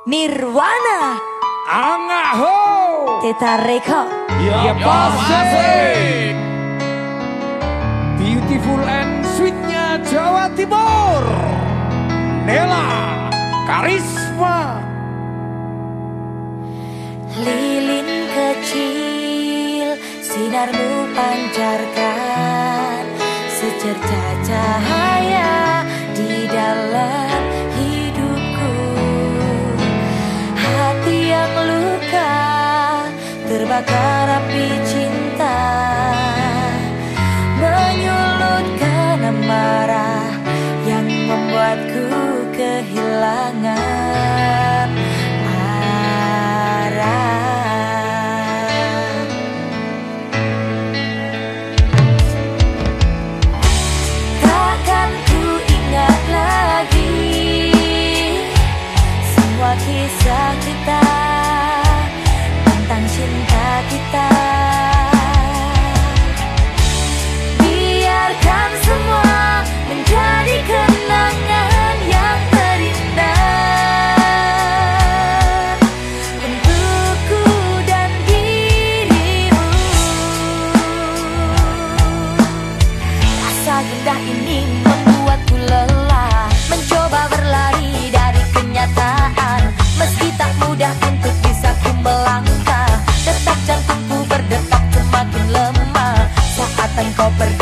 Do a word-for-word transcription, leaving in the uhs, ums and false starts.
Nirwana Angaho Teta Reka Ya pasti Beautiful and sweetnya Jawa Timur Nela Karisma. Lilin kecil sinarmu pancarkan secerca cahaya di dalam hidupku. Hati yang luka terbakar api cinta, menyulutkan amarah yang membuatku kehilangan arah. Takkan ku ingat lagi semua kisah kita tentang cinta kita. Biarkan semua menjadi kenangan yang terindah untukku dan dirimu. Rasa gundah ini membuatku lelah, mencoba berlari dari kenyataan. Meski tak mudah untuk bisa ku melangkah, detak jantungku berdetak semakin lemah saat engkau pergi.